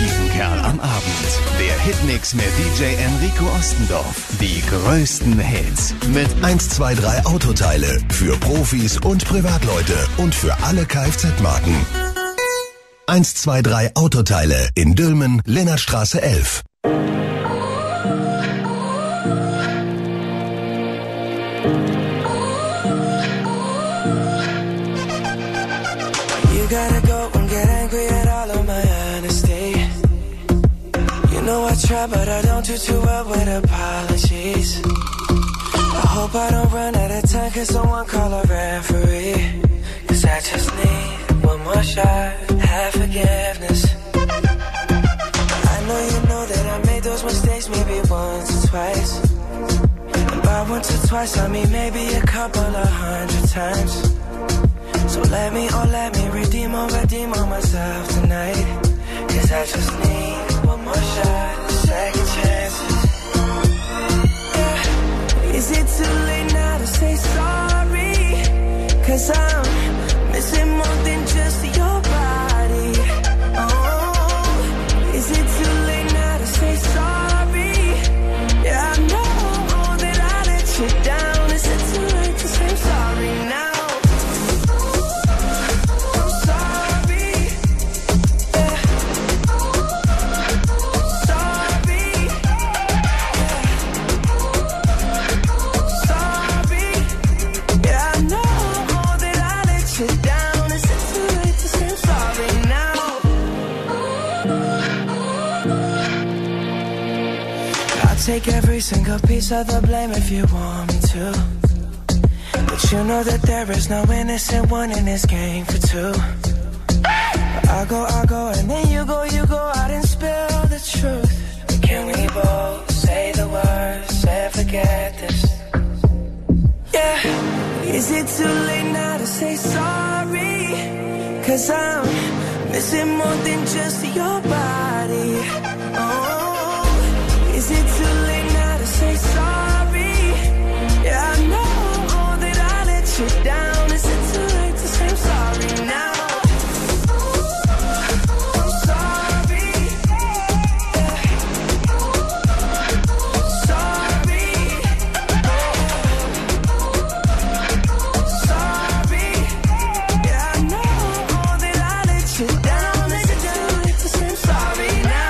alternativen Kerl am Abend. Der Hitmix mit DJ Enrico Ostendorf. Die größten Hits mit 123 Autoteile für Profis und Privatleute und für alle Kfz-Marken. 123 Autoteile in Dülmen, Lennartstraße 11. You gotta go and get angry at all of my honesty. You know I try, but I don't do too well with apologies. I hope I don't run out of time, cause someone call a referee. Cause I just need one more shot, have forgiveness. I know you know that I made those mistakes maybe once or twice. And by once or twice I mean maybe a couple of 100 times. So let me redeem or myself tonight. Cause I just need one more shot, second chances. Yeah. Is it too late now to say sorry? Cause I'm missing more than just your body. Oh, is it too late now to say sorry? Yeah, I know that I let you down. Is it too late to say sorry now? Take every single piece of the blame if you want me to. But you know that there is no innocent one in this game for two. I go, and then you go out and spill the truth. But can we both say the words and forget this? Yeah, is it too late now to say sorry? Cause I'm missing more than just your body. Oh, is it too late now to say sorry? Yeah, I know that I let you down. Is it too late to say I'm sorry now? I'm sorry. Yeah. Sorry. Sorry. Yeah, I know that I let you down. Is it too late to say I'm sorry now?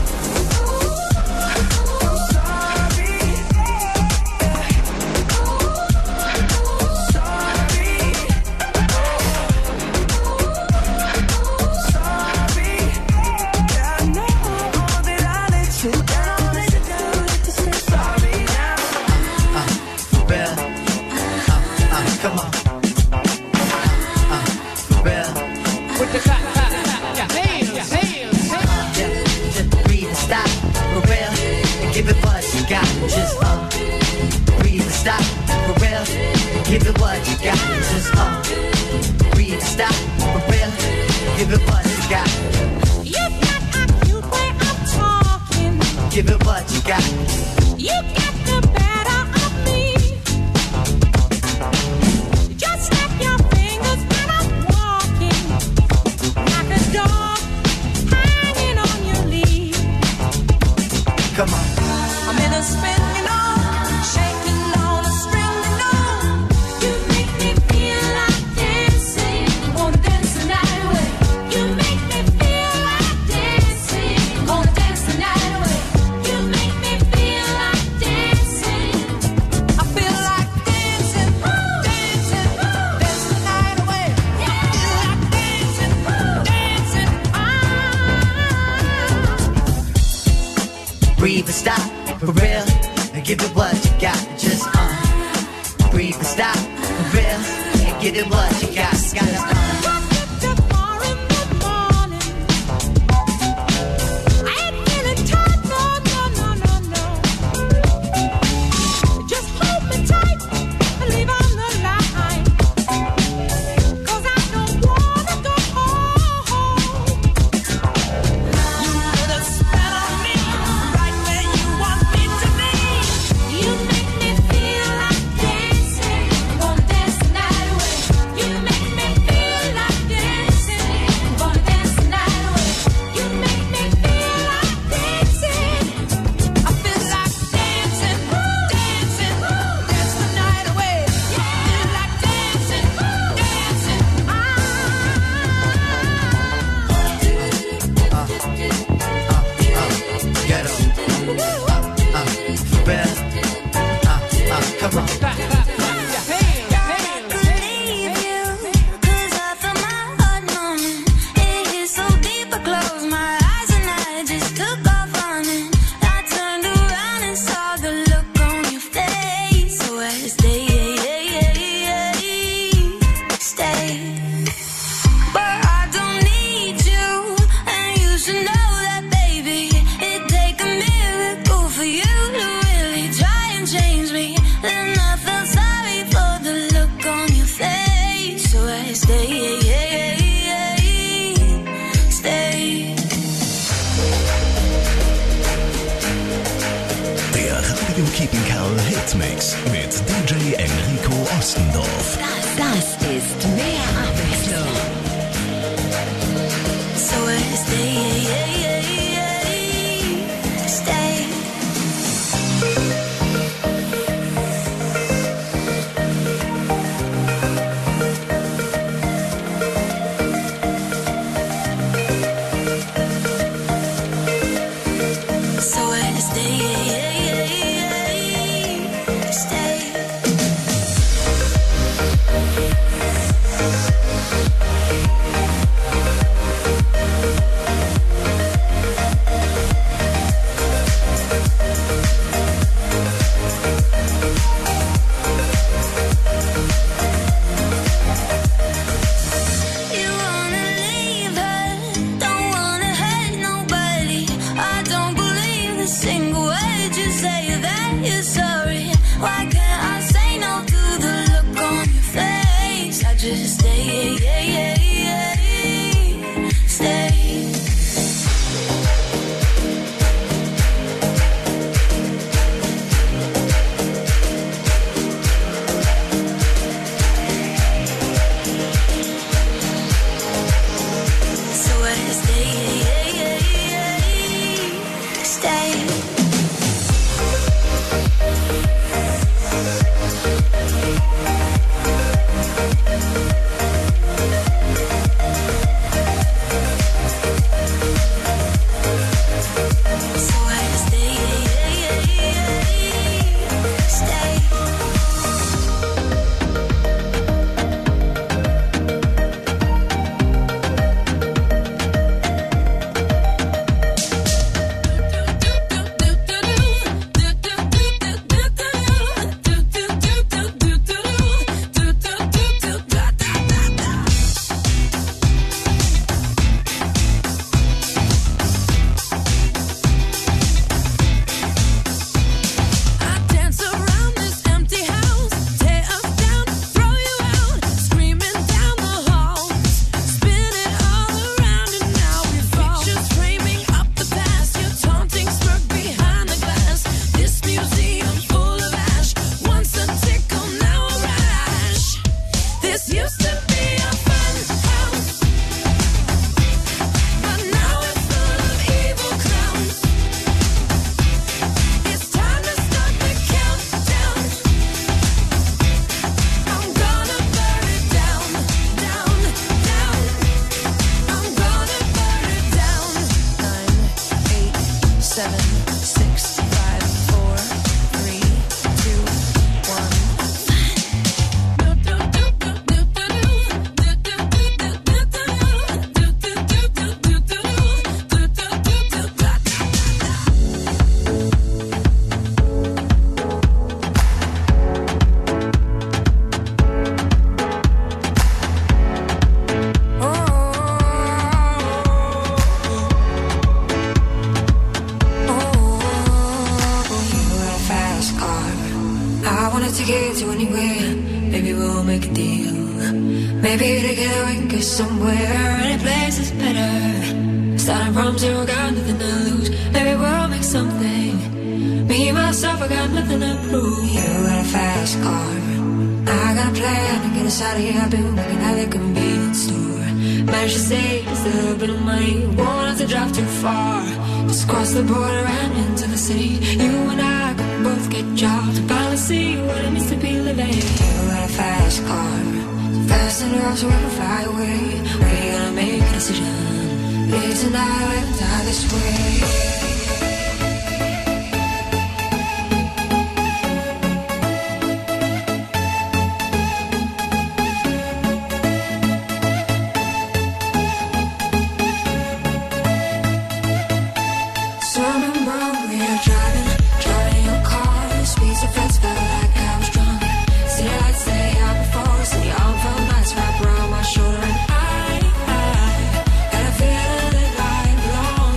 Give it what you got, just breathe, stop, for real. Give it what you got. You got a cute way of talking. Give it what you got. You got the better of me. Just snap your fingers when I'm walking, like a dog hanging on your lead. Come on. I'm in a spin, you know, shaking on a string, you know. You make me feel like dancing, wanna dance the night away. You make me feel like dancing, wanna dance the night away. You make me feel like dancing. I feel like dancing, dancing, dance the night away. I feel like dancing, dancing. Breathe and stop, for real. And give it what you got, just breathe and stop, for real. And give it what you got, gotta You make me feel to know that, baby, it'd take a miracle for you to really try and change me. Then I felt sorry for the look on your face, so I stay. Der Radio Keeping Karl Hitmix mit DJ Enrico Ostendorf. Das ist mehr Abwechslung. So I stay. Shoulder and I got a feeling that I belong.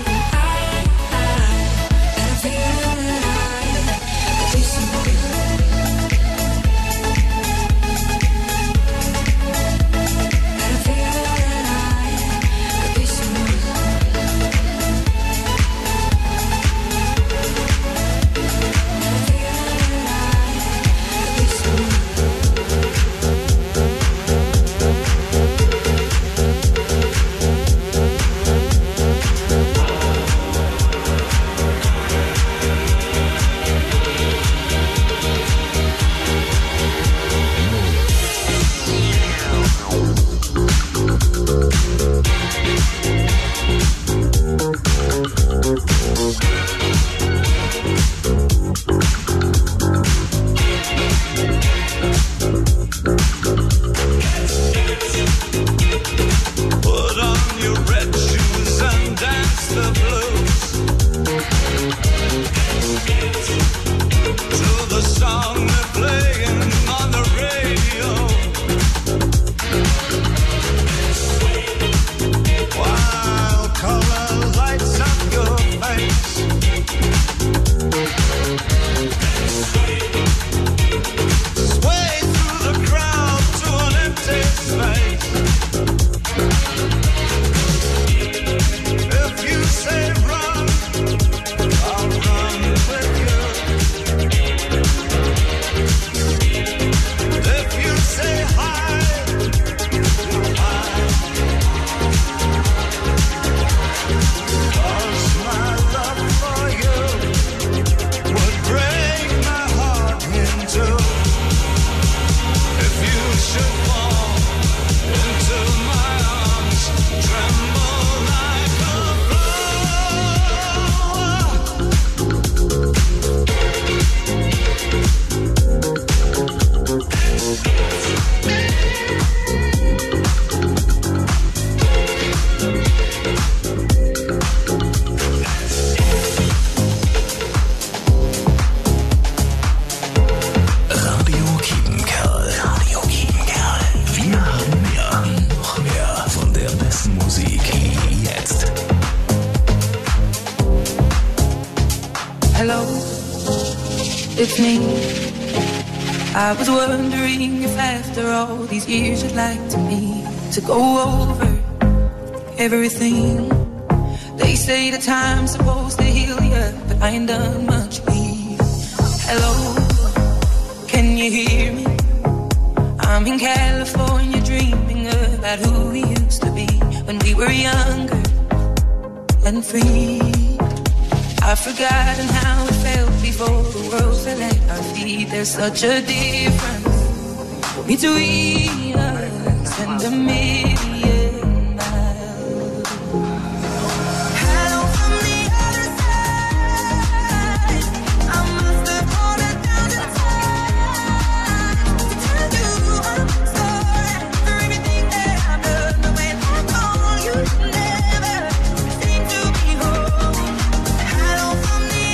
Hello, it's me. I was wondering if after all these years you'd like to me to go over everything. They say the time's supposed to heal you, but I ain't done much either. Hello, can you hear me? I'm in California dreaming about who we used to be when we were younger and free. I've forgotten how it felt before the world fell at our feet. There's such a difference between us and a million miles. Hello from the other side. I must have called 1,000 times to tell you I'm sorry for everything that I've done. The way I call you never seem to be home. Hello from the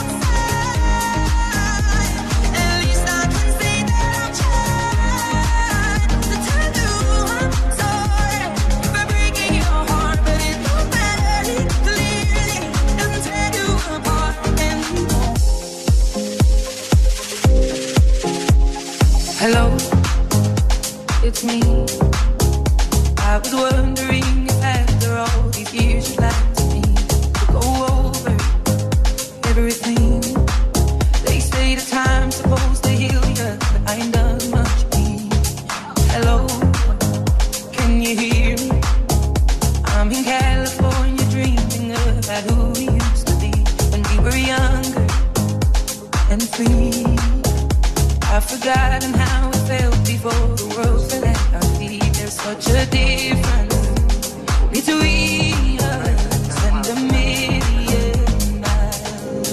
outside. At least I can say that I'm trying to tell you I'm sorry for breaking your heart, but it don't matter. It clearly doesn't tear you apart anymore. Hello, it's me. I was wondering if after all these years you'd like to me to go over everything. They say the time's supposed to heal you, but I ain't done much either. Hello, can you hear me? I'm in California dreaming about who we used to be when we were younger and free. I've forgotten how it felt before the world fell at our feet. There's such a difference between us and a million miles.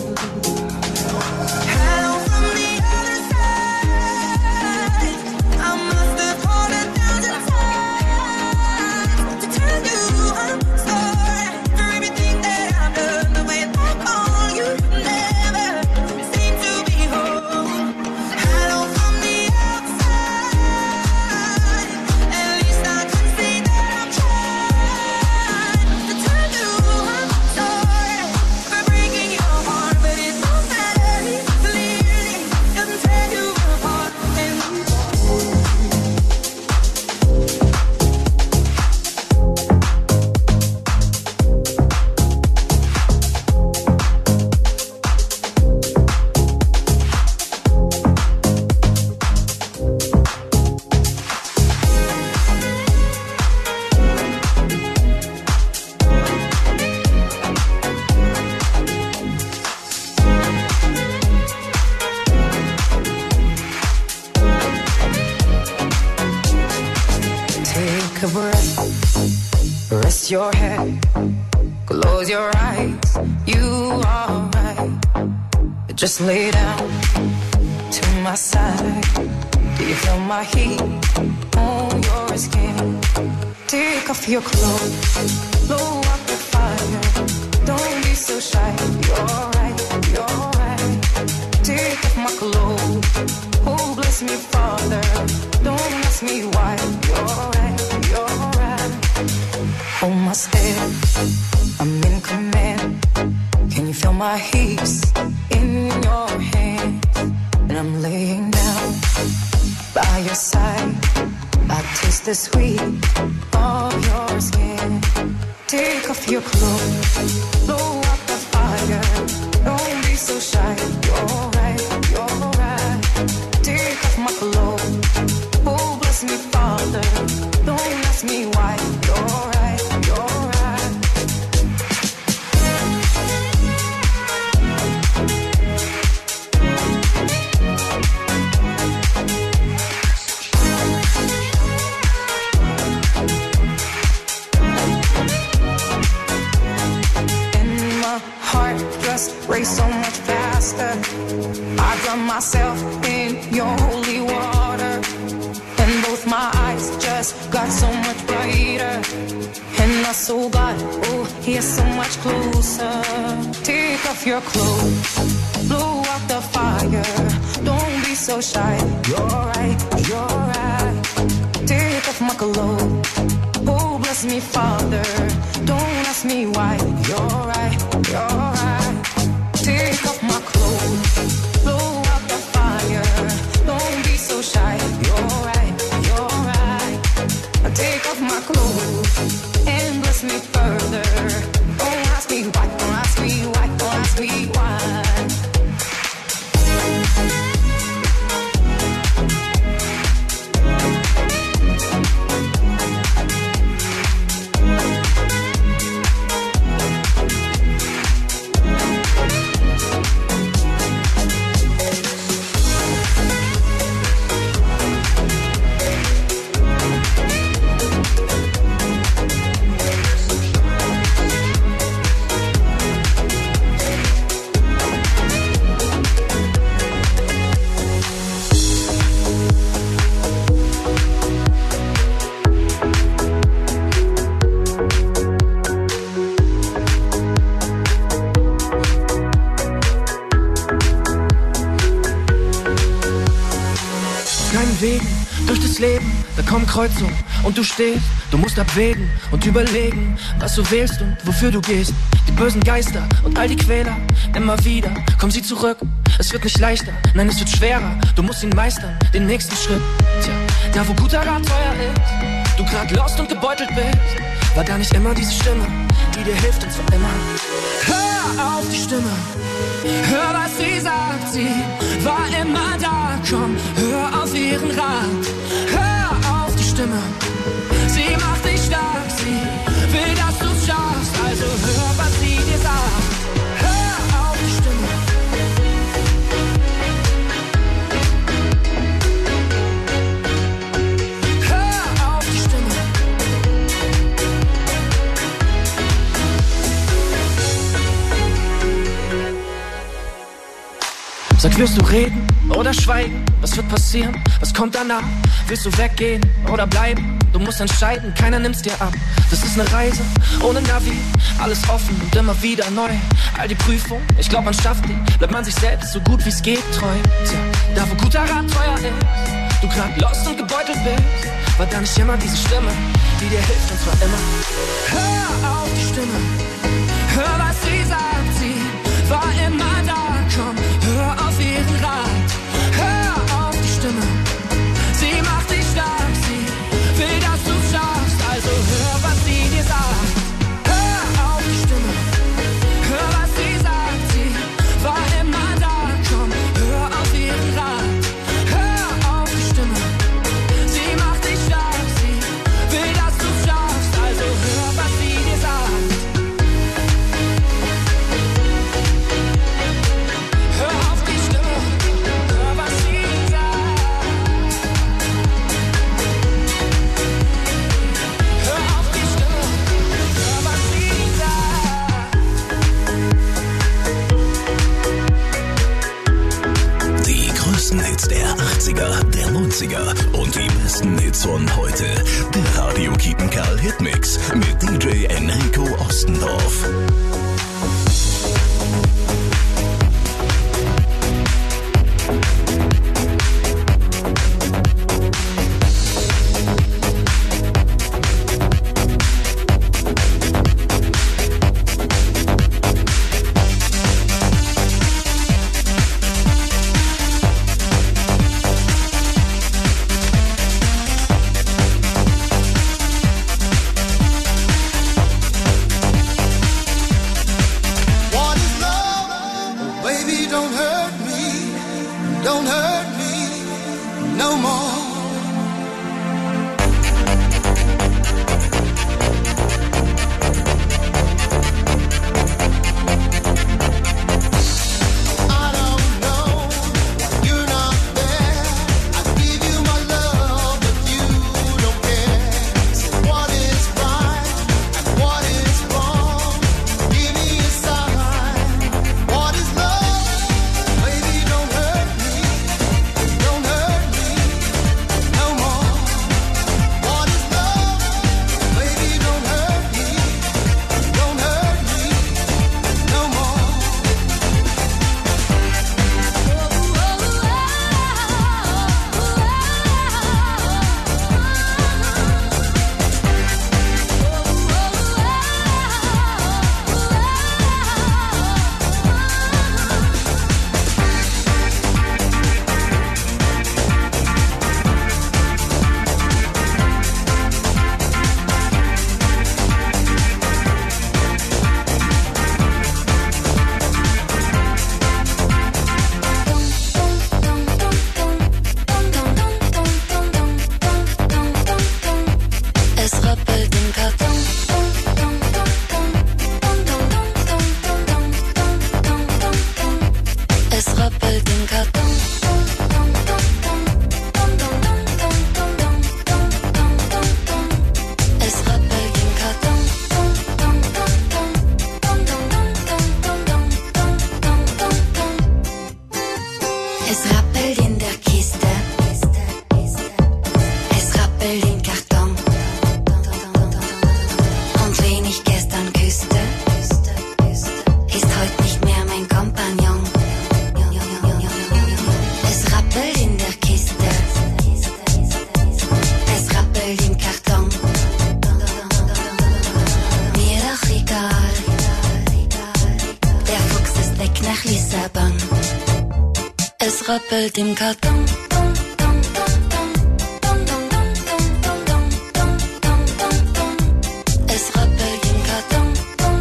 Hello from the other side. I must have called 1,000 times to tell you I'm sorry for everything that I've done. The way I call you never seem to be home. Hello from the outside. At least I can say that I'm trying to tell you I'm sorry for breaking your heart, but it don't matter. It clearly doesn't tear you apart anymore. Take a breath, rest your head, close your eyes, you are right. Just lay down to my side. Do you feel my heat on your skin? Take off your clothes, blow up the fire. Don't be so shy, you're right, you're right. Take off my clothes, oh bless me Father. Don't ask me why, you're right, you're right. Hold my step, I'm in command. Can you feel my heat in your hands? And I'm laying down by your side. I taste the sweet of your skin. Take off your clothes, blow up the fire. Don't be so shy, you're right, you're right. Take off my clothes, oh bless me Father. Don't ask me why, you're right, you're right. Heart just race so much faster. I drown myself in your holy water, and both my eyes just got so much brighter. And my soul got, oh, here so much closer. Take off your clothes, blow out the fire. Don't be so shy, you're right, you're right. Take off my clothes, oh bless me Father. Don't ask me why, you're right, you're right. Take off my clothes. bewegen durch das Leben, da kommen Kreuzungen und du stehst. Du musst abwägen und überlegen, was du wählst und wofür du gehst. Die bösen Geister und all die Quäler, immer wieder kommen sie zurück. Es wird nicht leichter, nein, es wird schwerer. Du musst ihn meistern, den nächsten Schritt. Tja, da wo guter Rat teuer ist, du grad lost und gebeutelt bist, war da nicht immer diese Stimme, die dir hilft und zwar immer. Hör auf die Stimme, hör was sie sagt, sie war immer da. Komm, hör auf ihren Rat, hör auf die Stimme, sie macht dich stark, sie will, dass du's schaffst, also hör, was sie dir sagt. Hör auf die Stimme. Hör auf die Stimme. Sag, wirst du reden oder schweigen? Was wird passieren? Was kommt danach? Willst du weggehen oder bleiben? Du musst entscheiden, keiner nimmt's dir ab. Das ist eine Reise ohne Navi, alles offen und immer wieder neu. All die Prüfungen, ich glaub man schafft die. Bleibt man sich selbst so gut wie's geht treu. Tja, da wo guter Rat teuer ist, du grad lost und gebeutelt bist, war da nicht immer diese Stimme, die dir hilft und zwar immer. Hör auf die Stimme, hör was sie sagt, sie war immer da. Komm, hör auf ihren Rat, hör auf die Stimme, sie macht dich stark, sie will, dass du schaffst, also hör, was sie dir sagt. Hör auf die Stimme, hör, was sie sagt, sie war immer da. Komm, hör auf ihren Rat, hör auf die Stimme, sie macht dich stark, sie will, dass du schaffst, also hör, was sie dir sagt. Hör auf die Stimme, hör, was sie sagt. Hör auf die Stimme, hör, was sie sagt. Die größten Hits der 80er, der 90er und die besten Hits von heute. Der Radio Kiepenkerl Hitmix mit DJ Enrico Ostendorf. Es rappelt im Karton. Es rappelt im Karton.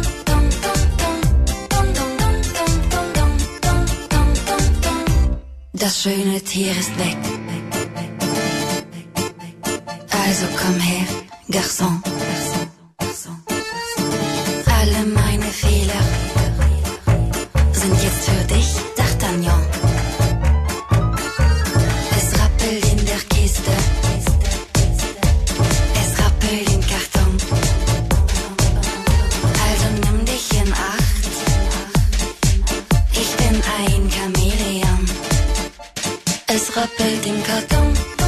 Das schöne Tier ist weg. Also komm her, Garçon. Alle meine Fehler sind jetzt für dich, D'Artagnan. Es rappelt in der Kiste. Es rappelt im Karton. Also nimm dich in Acht. Ich bin ein Chamäleon. Es rappelt im Karton.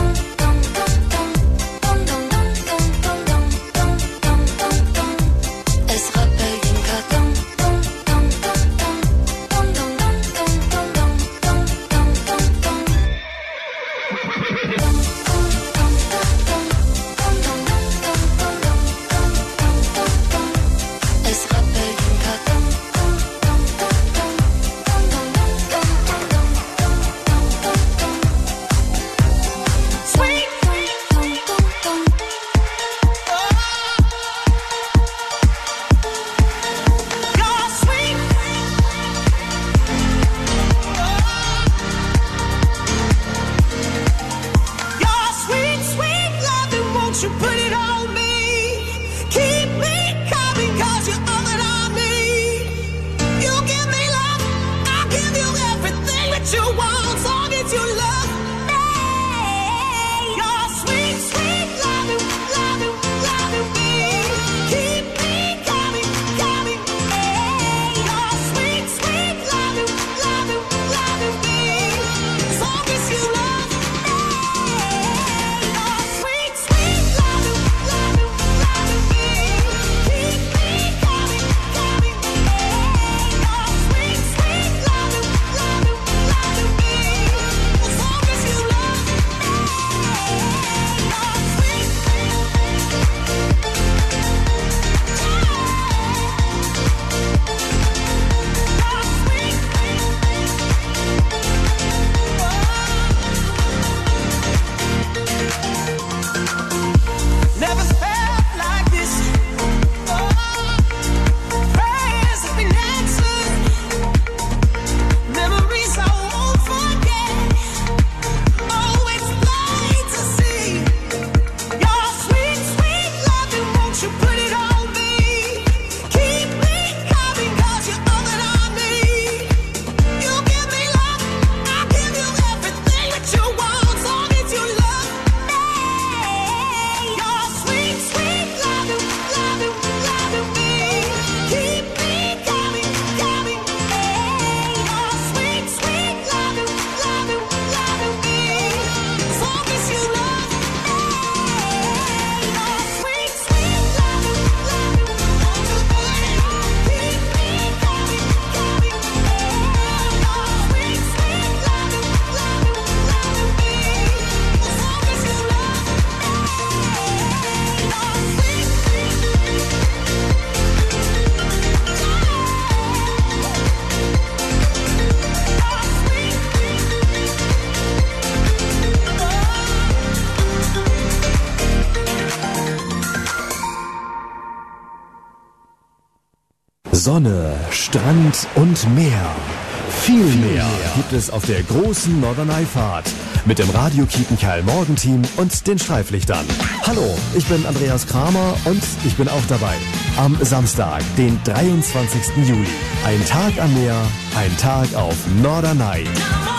Sonne, Strand und Meer. Viel mehr gibt es auf der großen Norderney-Fahrt mit dem Radio Kiepenkerl Morgenteam und den Streiflichtern. Hallo, ich bin Andreas Kramer und ich bin auch dabei. Am Samstag, den 23. Juli. Ein Tag am Meer, ein Tag auf Norderney.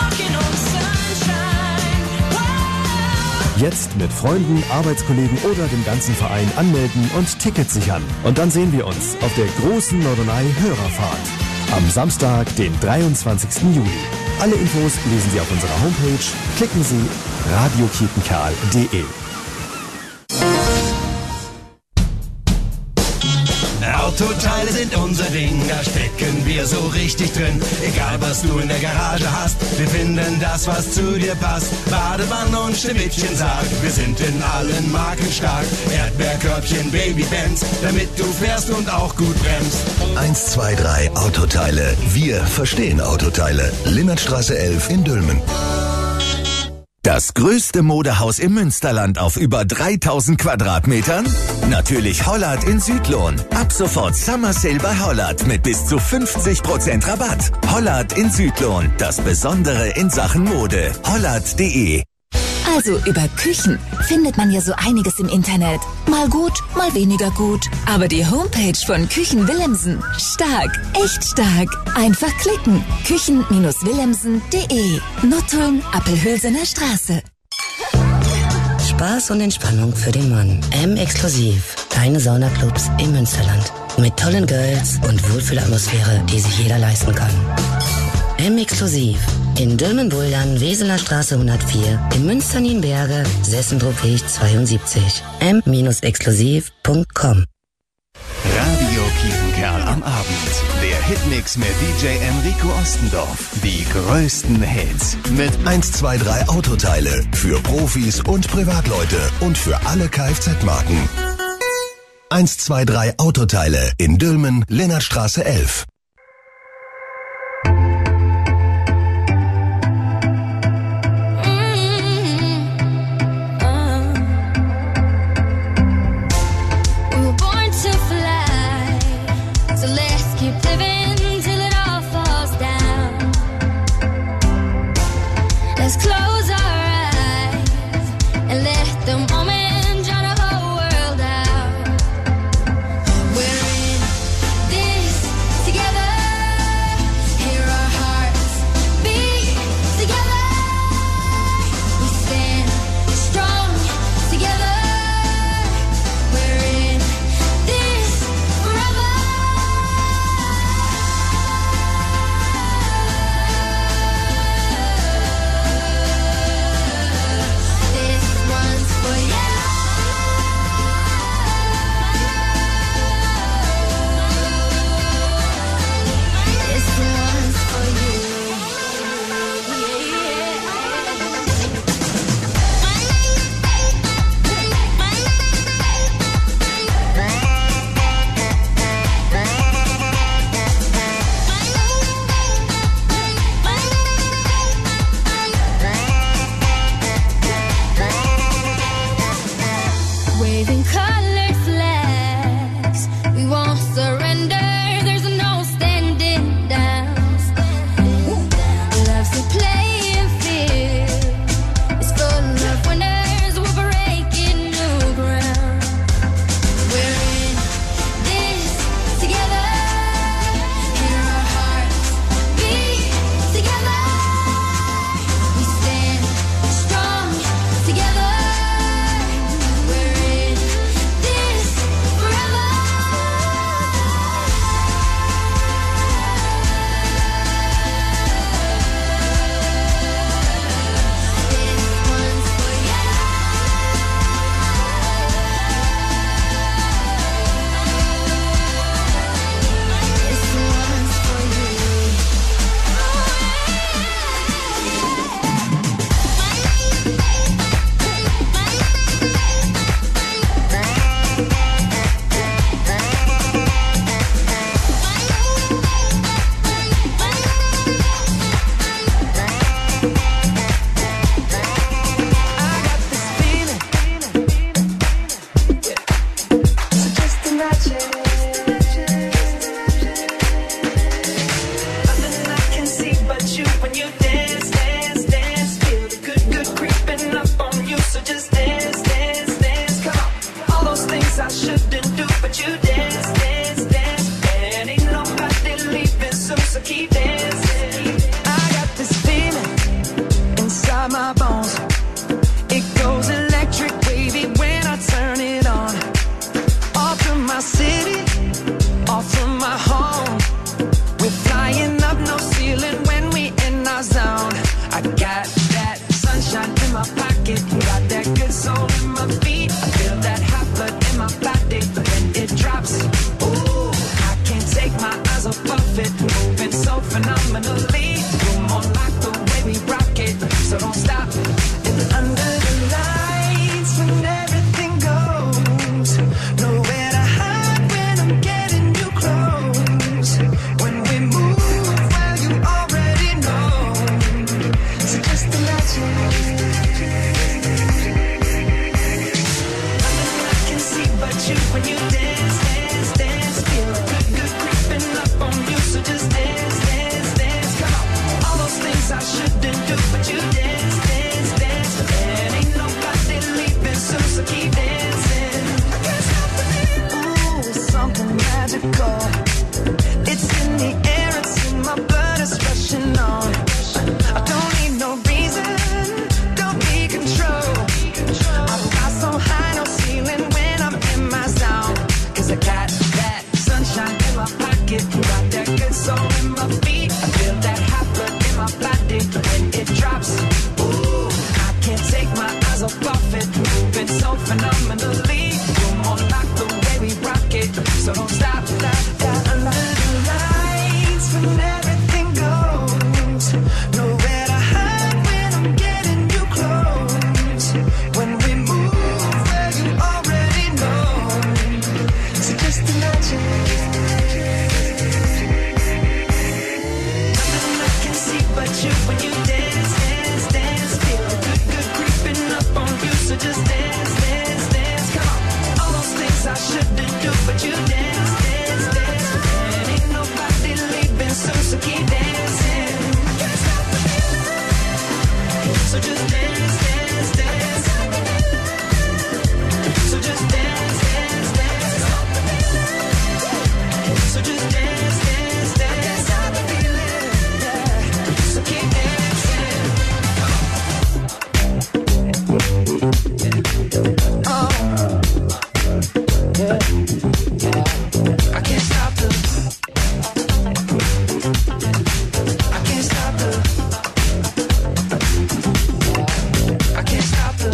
Jetzt mit Freunden, Arbeitskollegen oder dem ganzen Verein anmelden und Tickets sichern. Und dann sehen wir uns auf der großen Norderney-Hörerfahrt. Am Samstag, den 23. Juli. Alle Infos lesen Sie auf unserer Homepage. Klicken Sie radiokiepenkerl.de. Autoteile sind unser Ding, da stecken wir so richtig drin. Egal was du in der Garage hast, wir finden das, was zu dir passt. Badewanne und Schneewittchen sagt, wir sind in allen Marken stark. Erdbeerkörbchen, Babybands, damit du fährst und auch gut bremst. 123 Autoteile. Wir verstehen Autoteile. Limmertstraße 11 in Dülmen. Das größte Modehaus im Münsterland auf über 3000 Quadratmetern? Natürlich Hollard in Südlohn. Ab sofort Summer Sale bei Hollard mit bis zu 50% Rabatt. Hollard in Südlohn, das Besondere in Sachen Mode. Hollard.de. Also über Küchen findet man ja so einiges im Internet. Mal gut, mal weniger gut. Aber die Homepage von Küchen Willemsen, stark, echt stark. Einfach klicken. Küchen-willemsen.de. Nottuln, Appelhülsener Straße. Spaß und Entspannung für den Mann. M-Exklusiv. Deine Saunaclubs im Münsterland. Mit tollen Girls und Wohlfühlatmosphäre, die sich jeder leisten kann. M-Exklusiv. In Dülmen-Buldern, Weseler Straße 104, in Münster-Nienberge, Sessendruckweg 72. m-exklusiv.com. Radio Kietenkerl am Abend. Der Hitmix mit DJ Enrico Ostendorf. Die größten Hits. Mit 123 Autoteile. Für Profis und Privatleute. Und für alle Kfz-Marken. 123 Autoteile. In Dülmen, Lennartstraße 11. Let's close our eyes and let the moment drown the whole world out. We're in this together. Hear our hearts beat together. We stand strong together. We're in this forever. Waving colored flags, we won't surrender. There's no standing down. Love's a playing field. It's full of winners. We're breaking new ground. We're in this together. Hear our hearts beat together. We stand strong together. We're in this forever. This one's for you. This one's for you. So just imagine. Nothing I can see but you when you dance, dance, dance. Feel the good, good creeping up on you. So just dance, dance, dance. Come on. All those things I shouldn't do, but you dance, dance, dance. And ain't nobody leaving soon, so keep dancing. I got this feeling inside my bones. It goes electric, baby, when I turn it on. Off from my city, off from my home. We're flying up, no ceiling when we in our zone. I got that sunshine in my pocket, got that good soul in my feet. I feel that hot blood in my body when it drops. Ooh, moving so phenomenally. You're more like the way we rock it, so don't stop. And under the lights, when everything goes, nowhere to hide when I'm getting you close. When we move, well, you already know. So just imagine. Nothing I can see but you when you dance, dance, dance. Feel good, good creeping up on you. So just dance, dance, dance. Come on. All those things I shouldn't do, but you dance, dance, dance. And ain't nobody leaving soon, so keep dancing. I can't stop the feeling. Ooh, it's something magical. It's in the air, it's in my blood, it's rushing on. I don't need no reason, don't be control. I fly so high, no ceiling when I'm in my zone. 'Cause I got that sunshine in my pocket, got that good soul in my feet. I feel that hot blood in my body when it drops. Ooh, I can't take my eyes off of it, moving so phenomenally. You're more like the way we rock it, so don't stop, stop, stop. Under the lights, when everything goes, nowhere to hide when I'm getting you close. When we move, well, you already know. So just imagine. Nothing I can see but you when you dance, dance, dance. Feel good, good creeping up on you. So just dance, dance, dance. Come on. All those things I shouldn't do, but you dance, dance, dance. And ain't nobody leaving soon, so keep dancing. Can't stop the feeling. So just dance, dance, dance. So just dance, dance, dance. So just dance, dance, dance. Stop the feeling. Yeah. So keep dancing. Oh. Yeah. I can't stop the. I can't stop the. I can't stop the.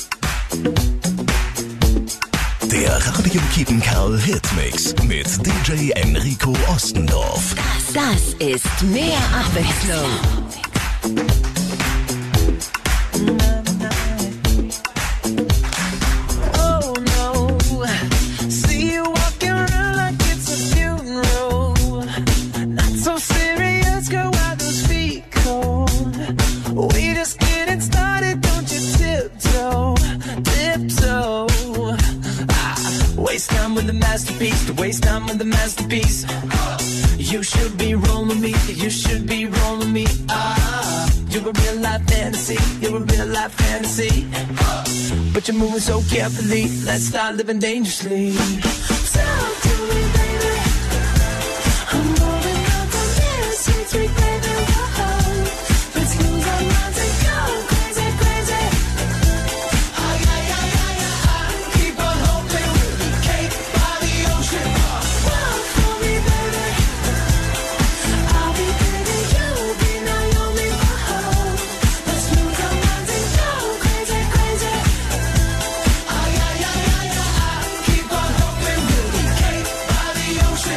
Der Radio Kiepenkerl Hitmix mit DJ Enrico Ostendorf. Das ist mehr Abwechslung. Oh no, see you walking around like it's a funeral. Not so serious, girl, why those feet cold? We just getting started, don't you tiptoe, tiptoe. Waste time with the masterpiece, to waste time with the masterpiece. You should be rolling me, you should be rolling me. You're a real life fantasy, you're a real life fantasy. But you're moving so carefully, let's start living dangerously. Talk to me, baby. I'm rolling up on this, sweet, sweet baby. Whoa. Let's lose our minds and go crazy, crazy. Keep on hoping we'll be cake by the ocean. Walk for me, baby. I'll be baby, you'll be Naomi. Whoa. Let's lose our minds and go crazy, crazy. Keep on hoping we'll be cake by the ocean.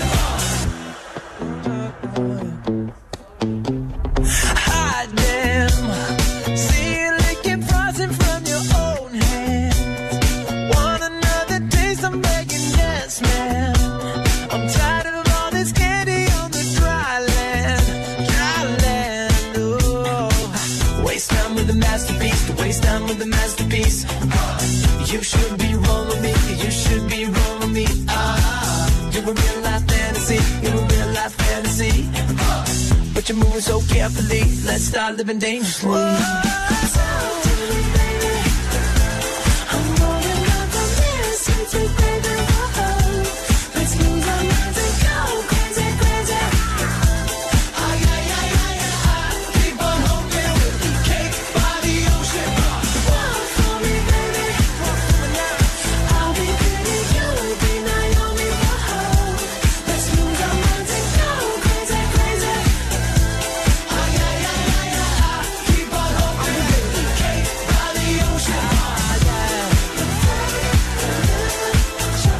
Hot damn. See you licking frosting from your own hands. Want another taste? I'm begging, yes, man. I'm tired of all this candy on the dry land, dry land. Oh, waste time with the masterpiece, to waste time with the masterpiece. You should be rolling me, you should be rolling me. You're a real life fantasy, you're a real life fantasy. But you're moving so carefully, let's start living dangerously. Talk to me, baby. I'm rolling up on this, sweet, sweet baby. Whoa. Let's lose our minds and go crazy, crazy. Keep on hoping we'll be cake by the ocean. Walk for me, baby. I'll be pretty, you'll be Naomi. Whoa. Let's lose our minds and go crazy, crazy. Keep on hoping we'll be cake by the ocean.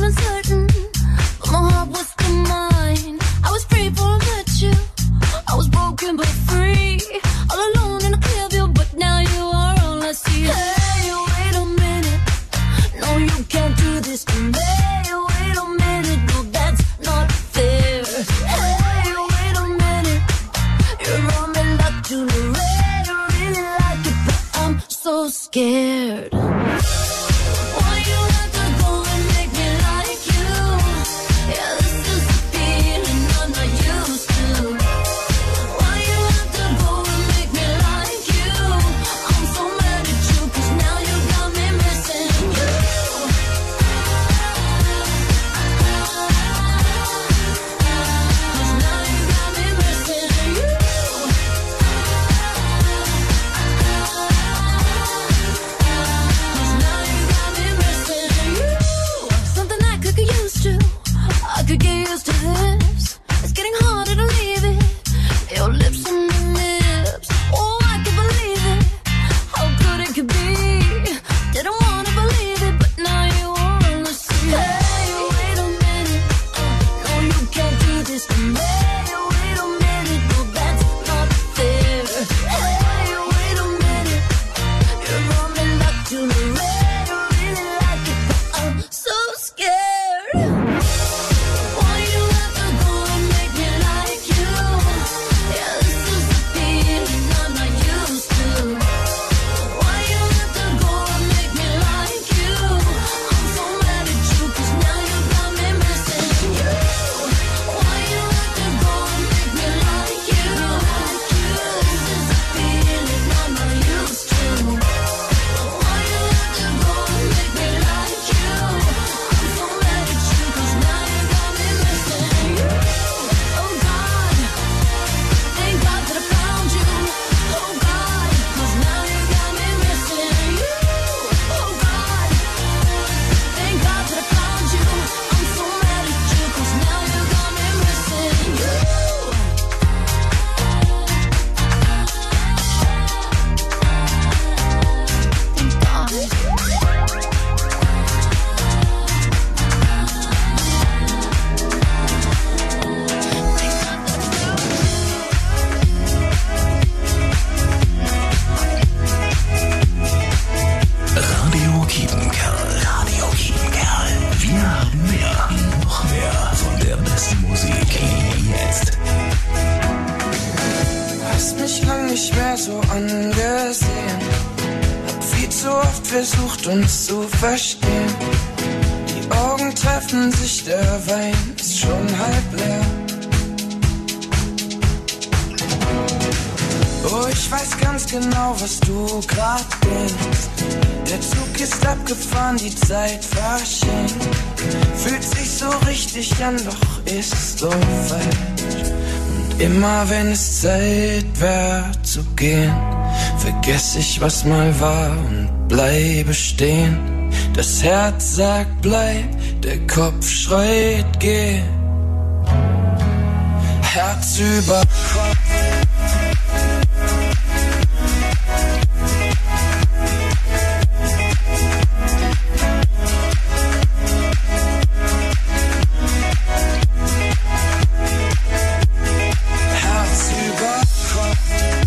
uncertain, but my heart was still mine. I was free before I met you. I was broken but free, all alone in a clear view, but now you are all I see. Hey, wait a minute, no, you can't do this to me. Wait a minute, no, that's not fair. Hey, wait a minute, you're on me like to the red. I really like it, but I'm so scared. Why you have to go and make me like you? Yeah, this is the feeling I'm not used to. Why you have to go and make me like you? I'm so mad at you, 'cause now you got me missing you. 'Cause now you got me missing you. 'Cause now you got me missing you. Something I could get used to. I could get used to this. It's getting harder to leave it. Your lips on my lips. Oh, I can believe it. How good it could be. Didn't wanna believe it, but now you wanna see. Hey, wait a minute. No, you can't do this to me. Wait a minute, no, that's not fair. Hey, wait a minute. You're running back to the red. I really like it, but I'm so scared. Why you have to go and make me like you? Yeah, this is the feeling I'm not used to. Why you have to go and make me like you? I'm so mad at you, 'cause now you got me missing you. Why you have to go and make me like you? This is the feeling I'm not used to. Why you have to go and make me like you? I'm so mad at you, 'cause now you got me missing you. Oh God, thank God that I found you. Oh God, 'cause now you got me missing you. Oh God, thank God that I found you. I'm so mad at you, 'cause now you got me missing you. Thank God. Radio Kiepenkerl. Radio Kiepenkerl. Wir haben mehr. Noch mehr von der besten Musik. Jetzt. Hast mich lang nicht mehr so angesehen. Hab viel zu oft versucht, uns zu verstehen. Die Augen treffen sich, der Wein ist schon halb leer. Oh, ich weiß ganz genau, was du grad denkst. Der Zug ist abgefahren, die Zeit verschenkt. Fühlt sich so richtig an, doch ist so falsch. Und immer wenn es Zeit wär zu gehen, vergess ich, was mal war und bleibe stehen. Das Herz sagt bleib, der Kopf schreit geh. Herz über Kopf. Herz über Kopf.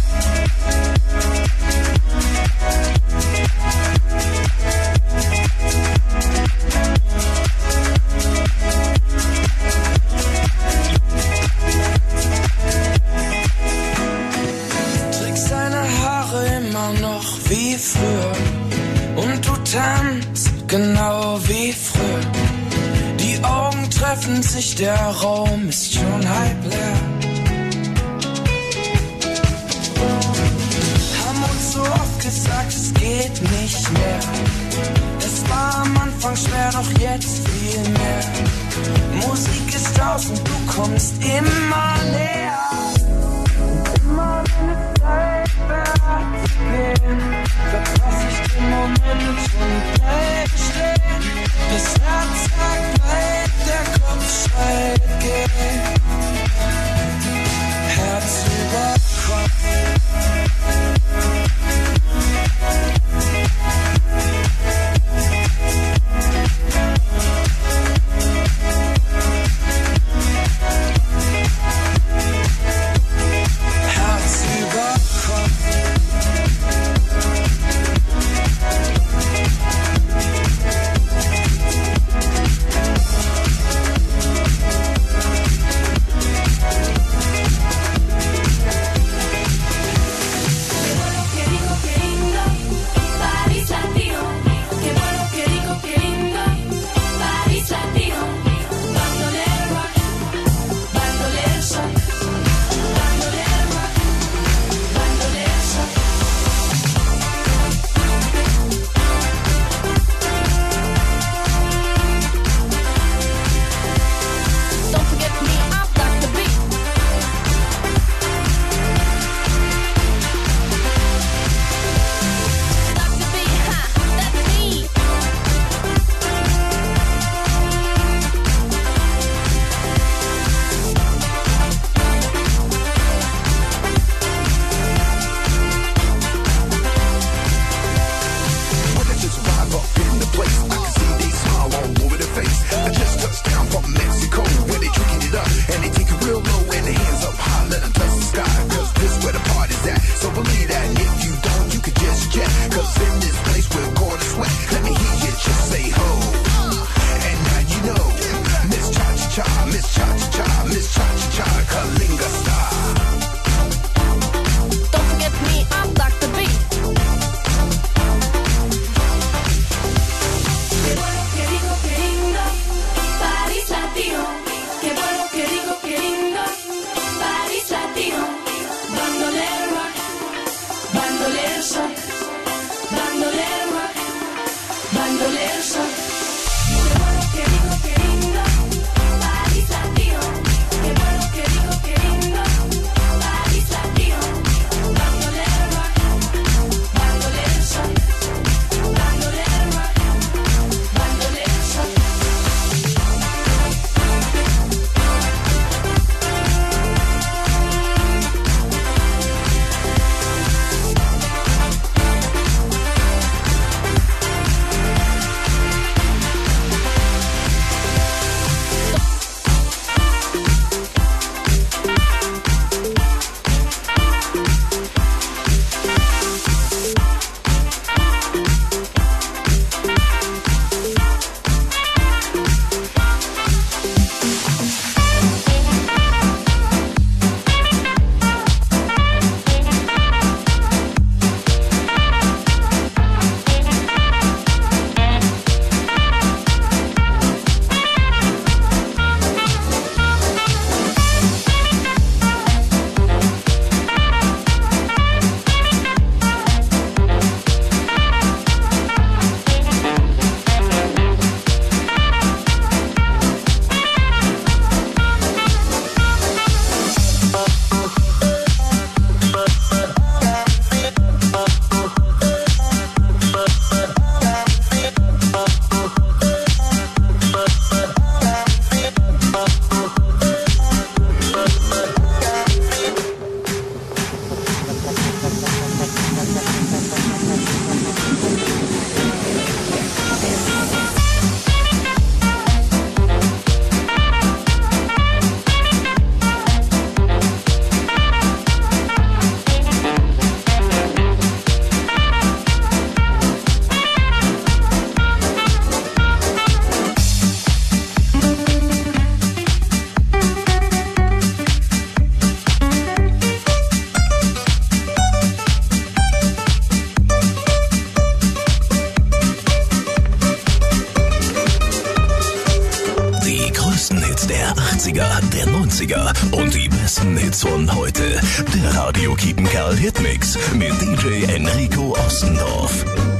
Trägst deine Haare immer noch wie früher und du tanzt genau wie früher. Die Augen treffen sich, der Raum ist schon halb leer. Haben uns so oft gesagt, es geht nicht mehr. Es war am Anfang schwer, doch jetzt viel mehr. Musik ist aus und du kommst immer näher. Immer wenn es Zeit wär zu gehen, verpass ich den Moment und bleib stehen. Das Herz sagt bleib, der Kopf schreit geh. Herz über Kopf. der 80er, der 90er und die besten Hits von heute. Der Radio Kiepenkerl Hitmix mit DJ Enrico Ostendorf.